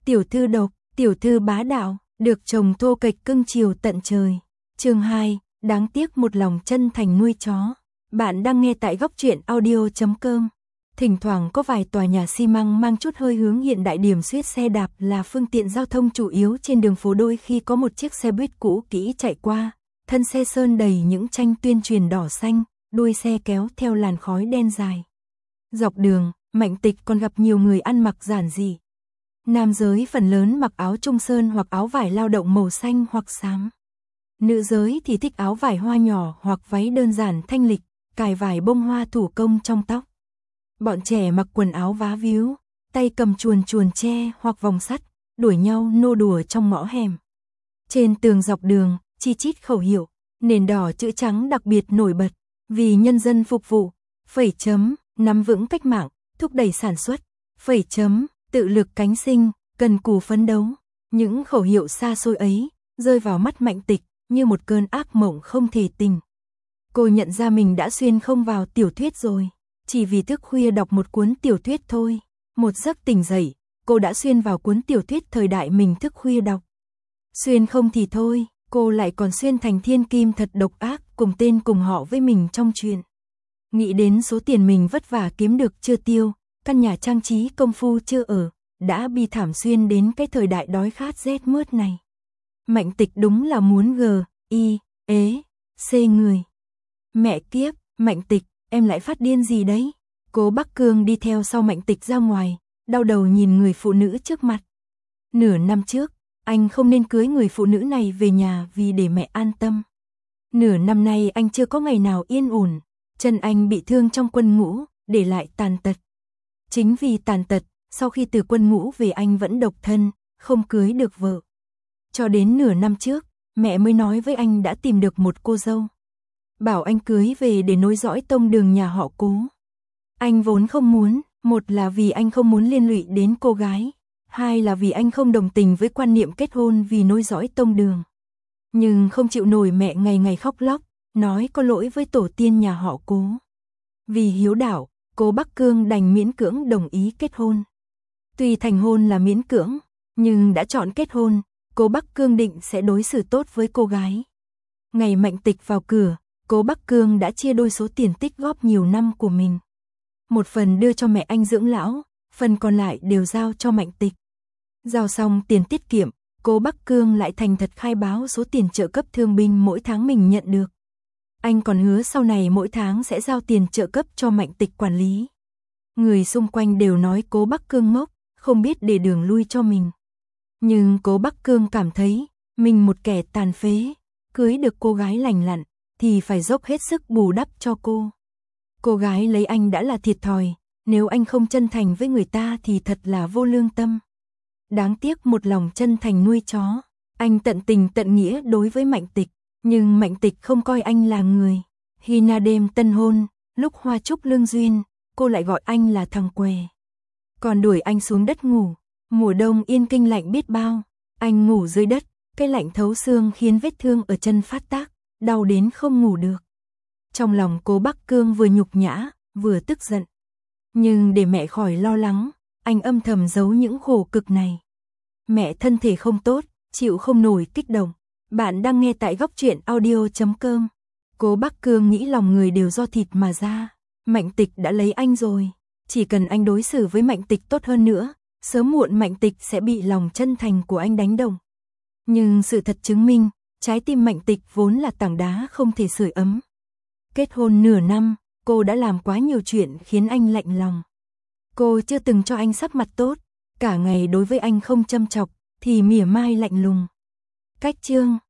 tiểu thư độc, tiểu thư bá đạo, được chồng thô kệch cưng chiều tận trời. Chương 2, đáng tiếc một lòng chân thành nuôi chó. Bạn đang nghe tại góc truyện audio.com. Thỉnh thoảng có vài tòa nhà xi măng mang chút hơi hướng hiện đại điểm xuyết xe đạp là phương tiện giao thông chủ yếu trên đường phố, đôi khi có một chiếc xe buýt cũ kỹ chạy qua, thân xe sơn đầy những tranh tuyên truyền đỏ xanh, đuôi xe kéo theo làn khói đen dài. Dọc đường, Mạnh Tịch còn gặp nhiều người ăn mặc giản dị. Nam giới phần lớn mặc áo trung sơn hoặc áo vải lao động màu xanh hoặc xám. Nữ giới thì thích áo vải hoa nhỏ hoặc váy đơn giản thanh lịch, cài vải bông hoa thủ công trong tóc. Bọn trẻ mặc quần áo vá víu, tay cầm chuồn tre hoặc vòng sắt, đuổi nhau nô đùa trong ngõ hẻm. Trên tường dọc đường, chi chít khẩu hiệu, nền đỏ chữ trắng đặc biệt nổi bật, vì nhân dân phục vụ, phẩy chấm, nắm vững cách mạng, thúc đẩy sản xuất, phẩy chấm, tự lực cánh sinh, cần cù phấn đấu. Những khẩu hiệu xa xôi ấy, rơi vào mắt Mạnh Tịch, như một cơn ác mộng không thể tỉnh. Cô nhận ra mình đã xuyên không vào tiểu thuyết rồi, chỉ vì thức khuya đọc một cuốn tiểu thuyết thôi. Một giấc tỉnh dậy, cô đã xuyên vào cuốn tiểu thuyết thời đại mình thức khuya đọc. Xuyên không thì thôi, cô lại còn xuyên thành thiên kim thật độc ác, cùng tên cùng họ với mình trong truyện. Nghĩ đến số tiền mình vất vả kiếm được chưa tiêu, căn nhà trang trí công phu chưa ở, đã bi thảm xuyên đến cái thời đại đói khát rét mướt này. Mạnh Tịch đúng là muốn người. Mẹ kiếp, Mạnh Tịch, em lại phát điên gì đấy? Cố Bắc Cương đi theo sau Mạnh Tịch ra ngoài, đau đầu nhìn người phụ nữ trước mặt. Nửa năm trước, anh không nên cưới người phụ nữ này về nhà vì để mẹ an tâm. Nửa năm nay anh chưa có ngày nào yên ổn, chân anh bị thương trong quân ngũ, để lại tàn tật. Chính vì tàn tật, sau khi từ quân ngũ về anh vẫn độc thân, không cưới được vợ. Cho đến nửa năm trước, mẹ mới nói với anh đã tìm được một cô dâu. Bảo anh cưới về để nối dõi tông đường nhà họ Cố. Anh vốn không muốn, một là vì anh không muốn liên lụy đến cô gái, hai là vì anh không đồng tình với quan niệm kết hôn vì nối dõi tông đường. Nhưng không chịu nổi mẹ ngày ngày khóc lóc, nói có lỗi với tổ tiên nhà họ Cố. Vì hiếu đạo, Cố Bắc Cương đành miễn cưỡng đồng ý kết hôn. Tuy thành hôn là miễn cưỡng, nhưng đã chọn kết hôn, Cố Bắc Cương định sẽ đối xử tốt với cô gái. Ngày Mạnh Tịch vào cửa, Cố Bắc Cương đã chia đôi số tiền tích góp nhiều năm của mình. Một phần đưa cho mẹ anh dưỡng lão, phần còn lại đều giao cho Mạnh Tịch. Giao xong tiền tiết kiệm, Cố Bắc Cương lại thành thật khai báo số tiền trợ cấp thương binh mỗi tháng mình nhận được. Anh còn hứa sau này mỗi tháng sẽ giao tiền trợ cấp cho Mạnh Tịch quản lý. Người xung quanh đều nói Cố Bắc Cương ngốc, không biết để đường lui cho mình. Nhưng Cố Bắc Cương cảm thấy, mình một kẻ tàn phế, cưới được cô gái lành lặn, thì phải dốc hết sức bù đắp cho cô. Cô gái lấy anh đã là thiệt thòi, nếu anh không chân thành với người ta thì thật là vô lương tâm. Đáng tiếc một lòng chân thành nuôi chó, anh tận tình tận nghĩa đối với Mạnh Tịch, nhưng Mạnh Tịch không coi anh là người. Hina đêm tân hôn, lúc hoa trúc lương duyên, cô lại gọi anh là thằng què. Còn đuổi anh xuống đất ngủ, mùa đông Yên Kinh lạnh biết bao, anh ngủ dưới đất, cái lạnh thấu xương khiến vết thương ở chân phát tác, đau đến không ngủ được. Trong lòng Cố Bắc Cương vừa nhục nhã, vừa tức giận. Nhưng để mẹ khỏi lo lắng, anh âm thầm giấu những khổ cực này. Mẹ thân thể không tốt, chịu không nổi kích động. Bạn đang nghe tại góc truyện audio.com. Cố Bắc Cương nghĩ lòng người đều do thịt mà ra. Mạnh Tịch đã lấy anh rồi, chỉ cần anh đối xử với Mạnh Tịch tốt hơn nữa, sớm muộn Mạnh Tịch sẽ bị lòng chân thành của anh đánh động. Nhưng sự thật chứng minh, trái tim Mạnh Tịch vốn là tảng đá không thể sưởi ấm. Kết hôn nửa năm, cô đã làm quá nhiều chuyện khiến anh lạnh lòng. Cô chưa từng cho anh sắc mặt tốt, cả ngày đối với anh không châm chọc, thì mỉa mai lạnh lùng. Cách chương